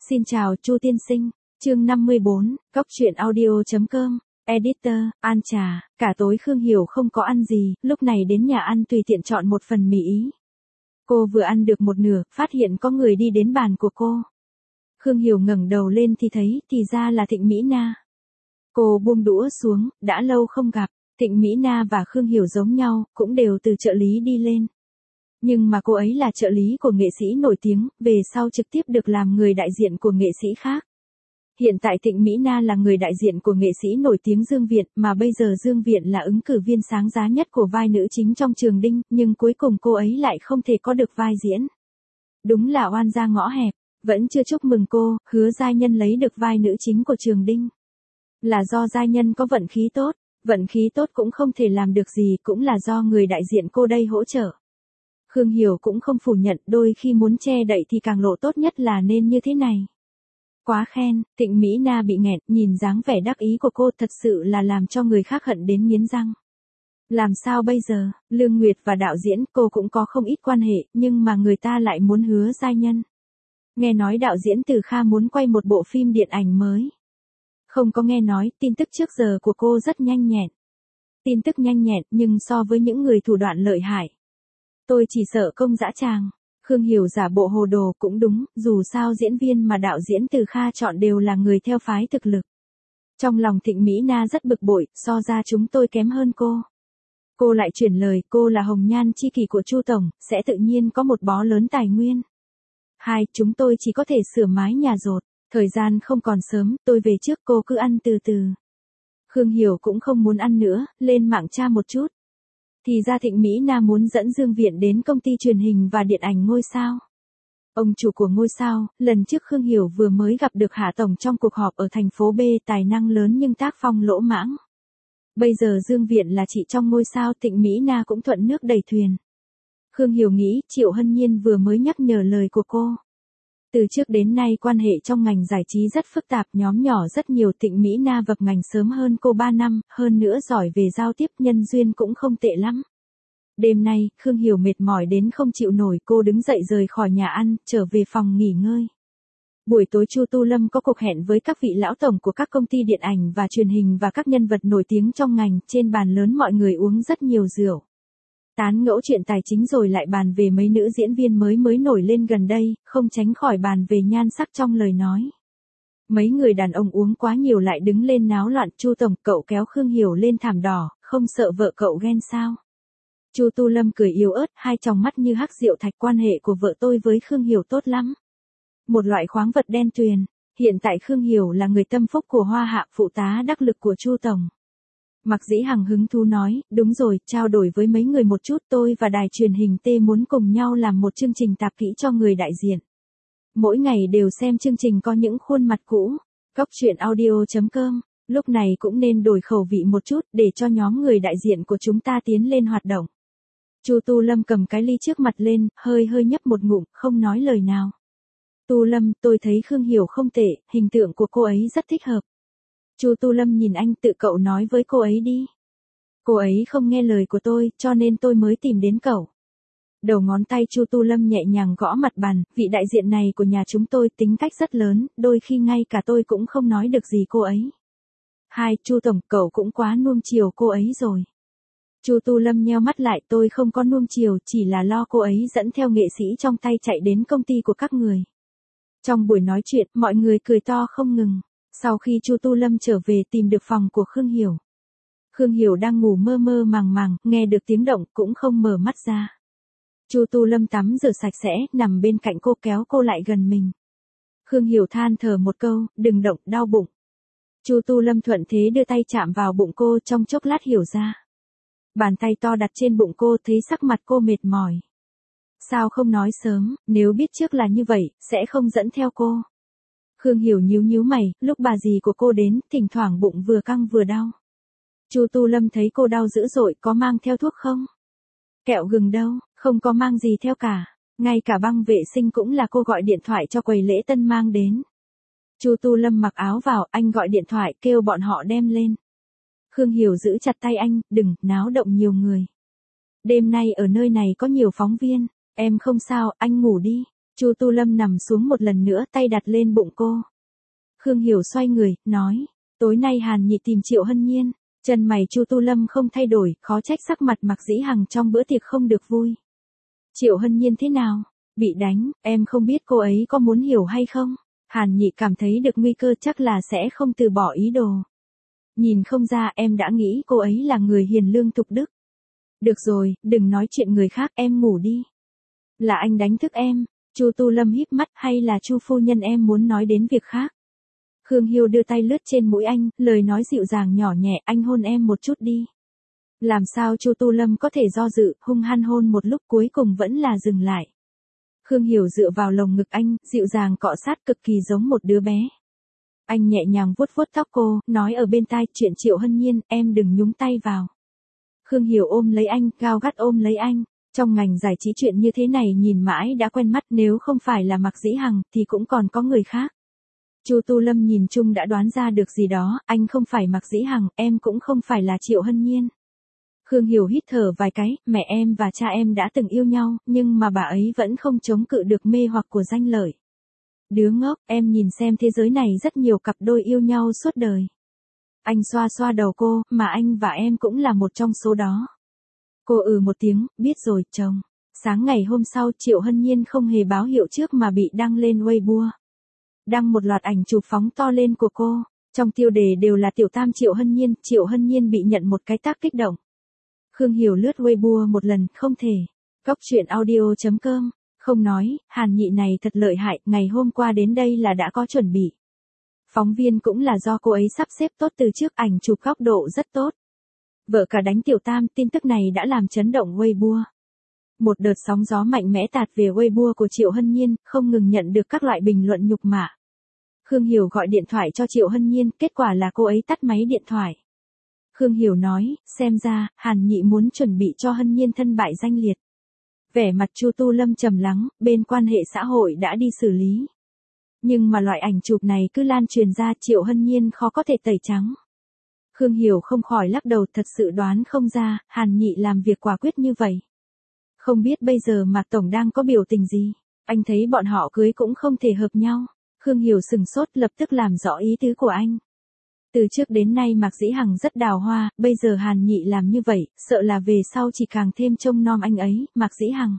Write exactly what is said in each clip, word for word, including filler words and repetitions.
Xin chào Chu tiên sinh, chương năm mươi bốn, góc truyện audio.com, editor, An trà, cả tối Khương Hiểu không có ăn gì, lúc này đến nhà ăn tùy tiện chọn một phần mì ý. Cô vừa ăn được một nửa, phát hiện có người đi đến bàn của cô. Khương Hiểu ngẩng đầu lên thì thấy, thì ra là Thịnh Mỹ Na. Cô buông đũa xuống, đã lâu không gặp, Thịnh Mỹ Na và Khương Hiểu giống nhau, cũng đều từ trợ lý đi lên. Nhưng mà cô ấy là trợ lý của nghệ sĩ nổi tiếng, về sau trực tiếp được làm người đại diện của nghệ sĩ khác. Hiện tại Thịnh Mỹ Na là người đại diện của nghệ sĩ nổi tiếng Dương Viện, mà bây giờ Dương Viện là ứng cử viên sáng giá nhất của vai nữ chính trong Trường Đinh, nhưng cuối cùng cô ấy lại không thể có được vai diễn. Đúng là oan gia ngõ hẹp, vẫn chưa chúc mừng cô, Hứa Giai Nhân lấy được vai nữ chính của Trường Đinh. Là do Giai Nhân có vận khí tốt, vận khí tốt cũng không thể làm được gì, cũng là do người đại diện cô đây hỗ trợ. Khương Hiểu cũng không phủ nhận, đôi khi muốn che đậy thì càng lộ tốt nhất là nên như thế này. Quá khen, Thịnh Mỹ Na bị nghẹn, nhìn dáng vẻ đắc ý của cô thật sự là làm cho người khác hận đến nghiến răng. Làm sao bây giờ, Lương Nguyệt và đạo diễn cô cũng có không ít quan hệ, nhưng mà người ta lại muốn Hứa Giai Nhân. Nghe nói đạo diễn Từ Kha muốn quay một bộ phim điện ảnh mới. Không có nghe nói, tin tức trước giờ của cô rất nhanh nhẹn. Tin tức nhanh nhẹn nhưng so với những người thủ đoạn lợi hại. Tôi chỉ sợ công dã tràng. Khương Hiểu giả bộ hồ đồ cũng đúng, dù sao diễn viên mà đạo diễn Từ Kha chọn đều là người theo phái thực lực. Trong lòng Thịnh Mỹ Na rất bực bội, so ra chúng tôi kém hơn cô. Cô lại chuyển lời, cô là hồng nhan chi kỷ của Chu Tổng, sẽ tự nhiên có một bó lớn tài nguyên. Hai, chúng tôi chỉ có thể sửa mái nhà dột, thời gian không còn sớm, tôi về trước cô cứ ăn từ từ. Khương Hiểu cũng không muốn ăn nữa, lên mạng tra một chút. Thì ra Thịnh Mỹ Na muốn dẫn Dương Viện đến công ty truyền hình và điện ảnh ngôi sao. Ông chủ của ngôi sao, lần trước Khương Hiểu vừa mới gặp được Hạ Tổng trong cuộc họp ở thành phố B, tài năng lớn nhưng tác phong lỗ mãng. Bây giờ Dương Viện là chị trong ngôi sao, Thịnh Mỹ Na cũng thuận nước đẩy thuyền. Khương Hiểu nghĩ Triệu Hân Nhiên vừa mới nhắc nhở lời của cô. Từ trước đến nay quan hệ trong ngành giải trí rất phức tạp, nhóm nhỏ rất nhiều, Thịnh Mỹ Na vập ngành sớm hơn cô ba năm, hơn nữa giỏi về giao tiếp, nhân duyên cũng không tệ lắm. Đêm nay, Khương Hiểu mệt mỏi đến không chịu nổi, cô đứng dậy rời khỏi nhà ăn, trở về phòng nghỉ ngơi. Buổi tối Chu Tu Lâm có cuộc hẹn với các vị lão tổng của các công ty điện ảnh và truyền hình và các nhân vật nổi tiếng trong ngành, trên bàn lớn mọi người uống rất nhiều rượu. Tán ngẫu chuyện tài chính rồi lại bàn về mấy nữ diễn viên mới mới nổi lên gần đây, không tránh khỏi bàn về nhan sắc trong lời nói. Mấy người đàn ông uống quá nhiều lại đứng lên náo loạn, Chu Tổng, cậu kéo Khương Hiểu lên thảm đỏ, không sợ vợ cậu ghen sao? Chu Tu Lâm cười yếu ớt, hai tròng mắt như hắc rượu thạch, quan hệ của vợ tôi với Khương Hiểu tốt lắm. Một loại khoáng vật đen tuyền, hiện tại Khương Hiểu là người tâm phúc của Hoa Hạ, phụ tá đắc lực của Chu Tổng. Mạc Dĩ Hằng hứng thú nói, đúng rồi, trao đổi với mấy người một chút, tôi và đài truyền hình T muốn cùng nhau làm một chương trình tạp kỹ cho người đại diện. Mỗi ngày đều xem chương trình có những khuôn mặt cũ. Góc truyện audio.com, lúc này cũng nên đổi khẩu vị một chút để cho nhóm người đại diện của chúng ta tiến lên hoạt động. Chu Tu Lâm cầm cái ly trước mặt lên, hơi hơi nhấp một ngụm, không nói lời nào. Tu Lâm, tôi thấy Khương Hiểu không tệ, hình tượng của cô ấy rất thích hợp. Chu Tu Lâm nhìn anh, tự cậu nói với cô ấy đi. Cô ấy không nghe lời của tôi, cho nên tôi mới tìm đến cậu. Đầu ngón tay Chu Tu Lâm nhẹ nhàng gõ mặt bàn, vị đại diện này của nhà chúng tôi tính cách rất lớn, đôi khi ngay cả tôi cũng không nói được gì cô ấy. Hai, Chu Tổng, cậu cũng quá nuông chiều cô ấy rồi. Chu Tu Lâm nheo mắt lại, tôi không có nuông chiều, chỉ là lo cô ấy dẫn theo nghệ sĩ trong tay chạy đến công ty của các người. Trong buổi nói chuyện, mọi người cười to không ngừng. Sau khi Chu Tu Lâm trở về tìm được phòng của Khương Hiểu. Khương Hiểu đang ngủ mơ mơ màng màng, nghe được tiếng động cũng không mở mắt ra. Chu Tu Lâm tắm rửa sạch sẽ, nằm bên cạnh cô kéo cô lại gần mình. Khương Hiểu than thở một câu, đừng động, đau bụng. Chu Tu Lâm thuận thế đưa tay chạm vào bụng cô, trong chốc lát hiểu ra. Bàn tay to đặt trên bụng cô, thấy sắc mặt cô mệt mỏi. Sao không nói sớm, nếu biết trước là như vậy, sẽ không dẫn theo cô. Khương Hiểu nhíu nhíu mày, lúc bà dì của cô đến, thỉnh thoảng bụng vừa căng vừa đau. Chu Tu Lâm thấy cô đau dữ dội, có mang theo thuốc không? Kẹo gừng đâu, không có mang gì theo cả. Ngay cả băng vệ sinh cũng là cô gọi điện thoại cho quầy lễ tân mang đến. Chu Tu Lâm mặc áo vào, anh gọi điện thoại kêu bọn họ đem lên. Khương Hiểu giữ chặt tay anh, đừng, náo động nhiều người. Đêm nay ở nơi này có nhiều phóng viên, em không sao, anh ngủ đi. Chu Tu Lâm nằm xuống một lần nữa, tay đặt lên bụng cô. Khương Hiểu xoay người, nói, tối nay Hàn Nhị tìm Triệu Hân Nhiên. Chân mày Chu Tu Lâm không thay đổi, khó trách sắc mặt Mạc Dĩ Hằng trong bữa tiệc không được vui. Triệu Hân Nhiên thế nào? Bị đánh, em không biết cô ấy có muốn hiểu hay không? Hàn Nhị cảm thấy được nguy cơ chắc là sẽ không từ bỏ ý đồ. Nhìn không ra em đã nghĩ cô ấy là người hiền lương thục đức. Được rồi, đừng nói chuyện người khác, em ngủ đi. Là anh đánh thức em. Chu Tu Lâm híp mắt, hay là Chu phu nhân em muốn nói đến việc khác? Khương Hiểu đưa tay lướt trên mũi anh, lời nói dịu dàng nhỏ nhẹ, anh hôn em một chút đi. Làm sao Chu Tu Lâm có thể do dự, hung hăng hôn một lúc cuối cùng vẫn là dừng lại. Khương Hiểu dựa vào lồng ngực anh, dịu dàng cọ sát cực kỳ giống một đứa bé. Anh nhẹ nhàng vuốt vuốt tóc cô, nói ở bên tai, chuyện Triệu Hân Nhiên, em đừng nhúng tay vào. Khương Hiểu ôm lấy anh, gao gắt ôm lấy anh. Trong ngành giải trí chuyện như thế này nhìn mãi đã quen mắt, nếu không phải là Mạc Dĩ Hằng thì cũng còn có người khác. Chu Tu Lâm nhìn chung đã đoán ra được gì đó, anh không phải Mạc Dĩ Hằng, em cũng không phải là Triệu Hân Nhiên. Khương Hiểu hít thở vài cái, mẹ em và cha em đã từng yêu nhau, nhưng mà bà ấy vẫn không chống cự được mê hoặc của danh lợi. Đứa ngốc, em nhìn xem thế giới này rất nhiều cặp đôi yêu nhau suốt đời. Anh xoa xoa đầu cô, mà anh và em cũng là một trong số đó. Cô ừ một tiếng, biết rồi, chồng. Sáng ngày hôm sau Triệu Hân Nhiên không hề báo hiệu trước mà bị đăng lên Weibo. Đăng một loạt ảnh chụp phóng to lên của cô. Trong tiêu đề đều là tiểu tam Triệu Hân Nhiên, Triệu Hân Nhiên bị nhận một cái tác kích động. Khương Hiểu lướt Weibo một lần, không thể. Góc truyện audio chấm com, không nói, Hàn Nhị này thật lợi hại, ngày hôm qua đến đây là đã có chuẩn bị. Phóng viên cũng là do cô ấy sắp xếp tốt từ trước, ảnh chụp góc độ rất tốt. Vợ cả đánh tiểu tam, tin tức này đã làm chấn động Weibo. Một đợt sóng gió mạnh mẽ tạt về Weibo của Triệu Hân Nhiên, không ngừng nhận được các loại bình luận nhục mạ. Khương Hiểu gọi điện thoại cho Triệu Hân Nhiên, kết quả là cô ấy tắt máy điện thoại. Khương Hiểu nói, xem ra, Hàn Nhị muốn chuẩn bị cho Hân Nhiên thân bại danh liệt. Vẻ mặt Chu Tu Lâm trầm lắng, bên quan hệ xã hội đã đi xử lý. Nhưng mà loại ảnh chụp này cứ lan truyền ra, Triệu Hân Nhiên khó có thể tẩy trắng. Khương Hiểu không khỏi lắc đầu, thật sự đoán không ra, Hàn Nhị làm việc quả quyết như vậy. Không biết bây giờ Mạc Tổng đang có biểu tình gì, anh thấy bọn họ cưới cũng không thể hợp nhau. Khương Hiểu sừng sốt, lập tức làm rõ ý tứ của anh. Từ trước đến nay Mạc Dĩ Hằng rất đào hoa, bây giờ Hàn Nhị làm như vậy, sợ là về sau chỉ càng thêm trông nom anh ấy, Mạc Dĩ Hằng.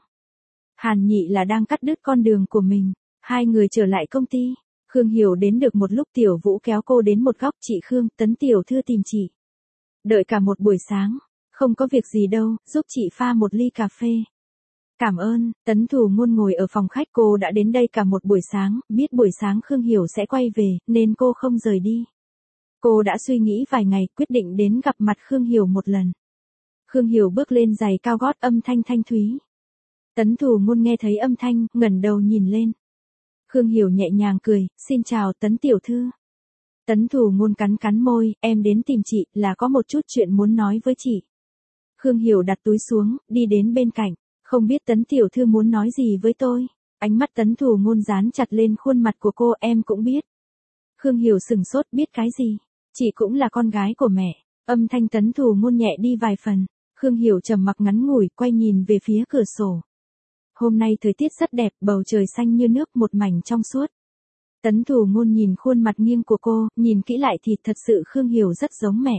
Hàn Nhị là đang cắt đứt con đường của mình. Hai người trở lại công ty. Khương Hiểu đến được một lúc Tiểu Vũ kéo cô đến một góc, chị Khương, Tấn tiểu thư tìm chị. Đợi cả một buổi sáng. Không có việc gì đâu, giúp chị pha một ly cà phê. Cảm ơn. Tấn Thủ Ngôn ngồi ở phòng khách, cô đã đến đây cả một buổi sáng, biết buổi sáng Khương Hiểu sẽ quay về, nên cô không rời đi. Cô đã suy nghĩ vài ngày, quyết định đến gặp mặt Khương Hiểu một lần. Khương Hiểu bước lên giày cao gót, âm thanh thanh thúy. Tấn Thủ Ngôn nghe thấy âm thanh, ngẩng đầu nhìn lên. Khương Hiểu nhẹ nhàng cười, xin chào Tấn tiểu thư. Tấn Thủ Ngôn cắn cắn môi, em đến tìm chị, là có một chút chuyện muốn nói với chị. Khương Hiểu đặt túi xuống, đi đến bên cạnh, không biết Tấn tiểu thư muốn nói gì với tôi. Ánh mắt Tấn Thủ Ngôn dán chặt lên khuôn mặt của cô, em cũng biết. Khương Hiểu sừng sốt, biết cái gì? Chị cũng là con gái của mẹ. Âm thanh Tấn Thủ Ngôn nhẹ đi vài phần. Khương Hiểu trầm mặc ngắn ngủi, quay nhìn về phía cửa sổ. Hôm nay thời tiết rất đẹp, bầu trời xanh như nước, một mảnh trong suốt. Tấn Thủ Ngôn nhìn khuôn mặt nghiêng của cô, nhìn kỹ lại thì thật sự Khương Hiểu rất giống mẹ.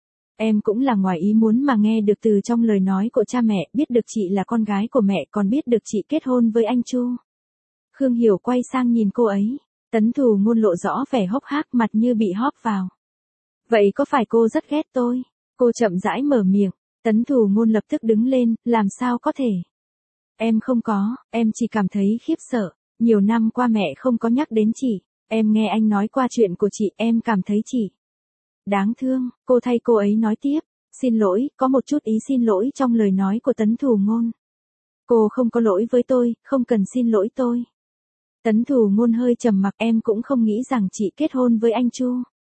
Em cũng là ngoài ý muốn mà nghe được từ trong lời nói của cha mẹ, biết được chị là con gái của mẹ, còn biết được chị kết hôn với anh Chu. Khương Hiểu quay sang nhìn cô ấy. Tấn Thủ Ngôn lộ rõ vẻ hốc hác, mặt như bị hóp vào. Vậy có phải cô rất ghét tôi? Cô chậm rãi mở miệng. Tấn Thủ Ngôn lập tức đứng lên, làm sao có thể? Em không có, em chỉ cảm thấy khiếp sợ. Nhiều năm qua mẹ không có nhắc đến chị. Em nghe anh nói qua chuyện của chị, em cảm thấy chị đáng thương. Cô thay cô ấy nói tiếp. Xin lỗi, có một chút ý xin lỗi trong lời nói của Tấn Thủ Ngôn. Cô không có lỗi với tôi, không cần xin lỗi tôi. Tấn Thủ Ngôn hơi trầm mặc, em cũng không nghĩ rằng chị kết hôn với anh Chu.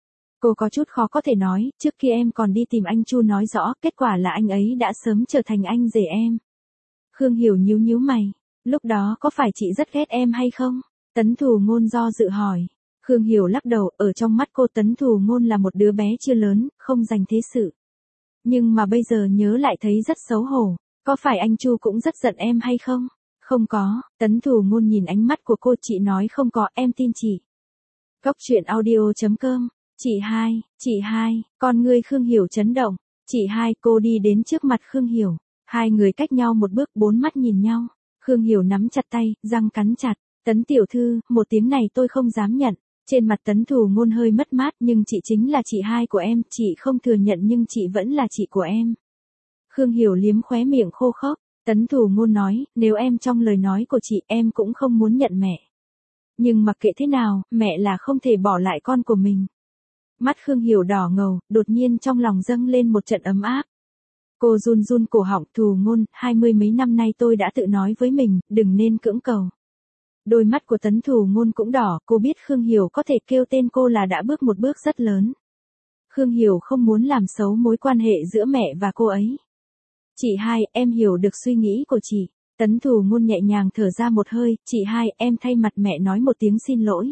Cô có chút khó có thể nói, trước kia em còn đi tìm anh Chu nói rõ, kết quả là anh ấy đã sớm trở thành anh rể em. Khương Hiểu nhíu nhíu mày, lúc đó có phải chị rất ghét em hay không? Tấn Thủ Ngôn do dự hỏi. Khương Hiểu lắc đầu, ở trong mắt cô Tấn Thủ Ngôn là một đứa bé chưa lớn, không dành thế sự. Nhưng mà bây giờ nhớ lại thấy rất xấu hổ, có phải anh Chu cũng rất giận em hay không? Không có, Tấn Thủ Ngôn nhìn ánh mắt của cô, chị nói không có, em tin chị. Góc truyện audio.com, chị hai, chị hai, con ngươi Khương Hiểu chấn động. Chị hai, cô đi đến trước mặt Khương Hiểu. Hai người cách nhau một bước, bốn mắt nhìn nhau. Khương Hiểu nắm chặt tay, răng cắn chặt. Tấn tiểu thư, một tiếng này tôi không dám nhận. Trên mặt Tấn Thủ Ngôn hơi mất mát, nhưng chị chính là chị hai của em, chị không thừa nhận nhưng chị vẫn là chị của em. Khương Hiểu liếm khóe miệng khô khốc. Tấn Thủ Ngôn nói, nếu em trong lời nói của chị, em cũng không muốn nhận mẹ. Nhưng mặc kệ thế nào, mẹ là không thể bỏ lại con của mình. Mắt Khương Hiểu đỏ ngầu, đột nhiên trong lòng dâng lên một trận ấm áp. Cô run run cổ họng. Thủ Ngôn, hai mươi mấy năm nay tôi đã tự nói với mình, đừng nên cưỡng cầu. Đôi mắt của Tấn Thủ Ngôn cũng đỏ, cô biết Khương Hiểu có thể kêu tên cô là đã bước một bước rất lớn. Khương Hiểu không muốn làm xấu mối quan hệ giữa mẹ và cô ấy. Chị hai, em hiểu được suy nghĩ của chị. Tấn Thủ Ngôn nhẹ nhàng thở ra một hơi, chị hai, em thay mặt mẹ nói một tiếng xin lỗi.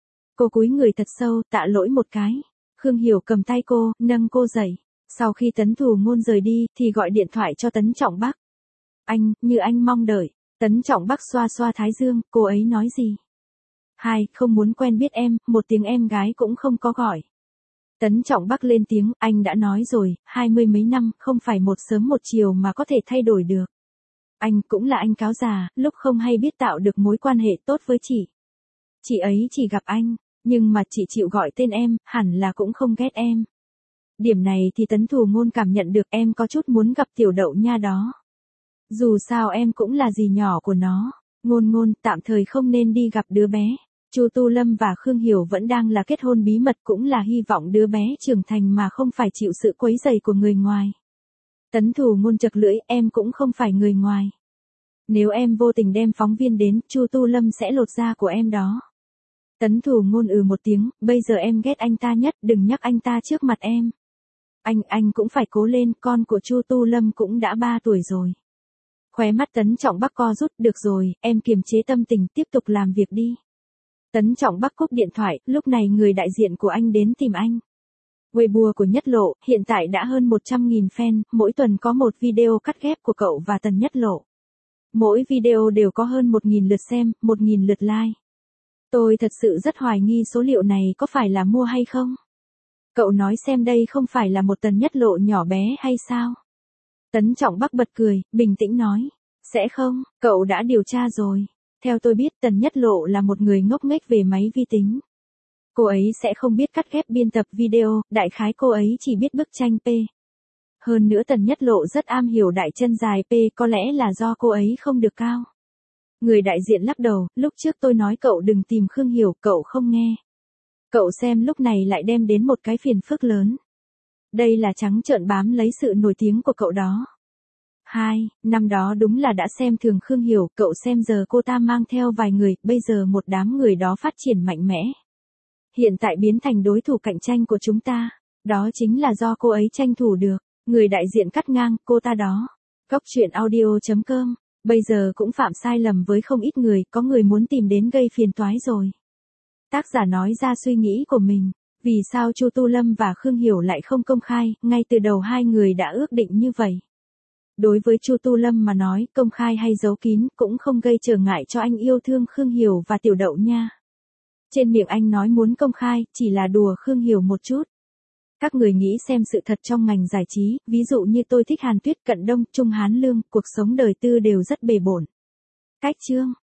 Cô cúi người thật sâu, tạ lỗi một cái. Khương Hiểu cầm tay cô, nâng cô dậy. Sau khi Tấn Thủ Ngôn rời đi, thì gọi điện thoại cho Tấn Trọng Bắc. Anh, như anh mong đợi. Tấn Trọng Bắc xoa xoa thái dương, cô ấy nói gì? Hai, không muốn quen biết em, một tiếng em gái cũng không có gọi. Tấn Trọng Bắc lên tiếng, anh đã nói rồi, hai mươi mấy năm, không phải một sớm một chiều mà có thể thay đổi được. Anh cũng là anh cáo già, lúc không hay biết tạo được mối quan hệ tốt với chị. Chị ấy chỉ gặp anh, nhưng mà chị chịu gọi tên em, hẳn là cũng không ghét em. Điểm này thì Tấn Thủ Ngôn cảm nhận được, em có chút muốn gặp tiểu đậu nha đó. Dù sao em cũng là dì nhỏ của nó. Ngôn Ngôn, tạm thời không nên đi gặp đứa bé. Chu Tu Lâm và Khương Hiểu vẫn đang là kết hôn bí mật, cũng là hy vọng đứa bé trưởng thành mà không phải chịu sự quấy rầy của người ngoài. Tấn Thủ Ngôn chật lưỡi, em cũng không phải người ngoài. Nếu em vô tình đem phóng viên đến, Chu Tu Lâm sẽ lột da của em đó. Tấn Thủ Ngôn ừ một tiếng, bây giờ em ghét anh ta nhất, đừng nhắc anh ta trước mặt em. Anh, anh cũng phải cố lên, con của Chu Tu Lâm cũng đã ba tuổi rồi. Khóe mắt Tấn Trọng Bắc co rút, được rồi, em kiềm chế tâm tình, tiếp tục làm việc đi. Tấn Trọng Bắc cúp điện thoại, lúc này người đại diện của anh đến tìm anh. Weibo của Nhất Lộ, hiện tại đã hơn một trăm nghìn fan, mỗi tuần có một video cắt ghép của cậu và Tần Nhất Lộ. Mỗi video đều có hơn một nghìn lượt xem, một nghìn lượt like. Tôi thật sự rất hoài nghi số liệu này có phải là mua hay không? Cậu nói xem đây không phải là một Tần Nhất Lộ nhỏ bé hay sao? Tấn Trọng Bắc bật cười, bình tĩnh nói. Sẽ không, cậu đã điều tra rồi. Theo tôi biết Tần Nhất Lộ là một người ngốc nghếch về máy vi tính. Cô ấy sẽ không biết cắt ghép biên tập video, đại khái cô ấy chỉ biết bức tranh P. Hơn nữa Tần Nhất Lộ rất am hiểu đại chân dài P, có lẽ là do cô ấy không được cao. Người đại diện lắc đầu, lúc trước tôi nói cậu đừng tìm Khương Hiểu, cậu không nghe. Cậu xem lúc này lại đem đến một cái phiền phức lớn. Đây là trắng trợn bám lấy sự nổi tiếng của cậu đó. Hai, năm đó đúng là đã xem thường Khương Hiểu, cậu xem giờ cô ta mang theo vài người, bây giờ một đám người đó phát triển mạnh mẽ. Hiện tại biến thành đối thủ cạnh tranh của chúng ta, đó chính là do cô ấy tranh thủ được. Người đại diện cắt ngang, cô ta đó. Góc truyện audio.com, bây giờ cũng phạm sai lầm với không ít người, có người muốn tìm đến gây phiền toái rồi. Tác giả nói ra suy nghĩ của mình, vì sao Chu Tu Lâm và Khương Hiểu lại không công khai, ngay từ đầu hai người đã ước định như vậy. Đối với Chu Tu Lâm mà nói, công khai hay giấu kín cũng không gây trở ngại cho anh yêu thương Khương Hiểu và tiểu đậu nha. Trên miệng anh nói muốn công khai, chỉ là đùa Khương Hiểu một chút. Các người nghĩ xem sự thật trong ngành giải trí, ví dụ như tôi thích Hàn Tuyết, Cận Đông, Trung Hán Lương, cuộc sống đời tư đều rất bề bộn. Cách chương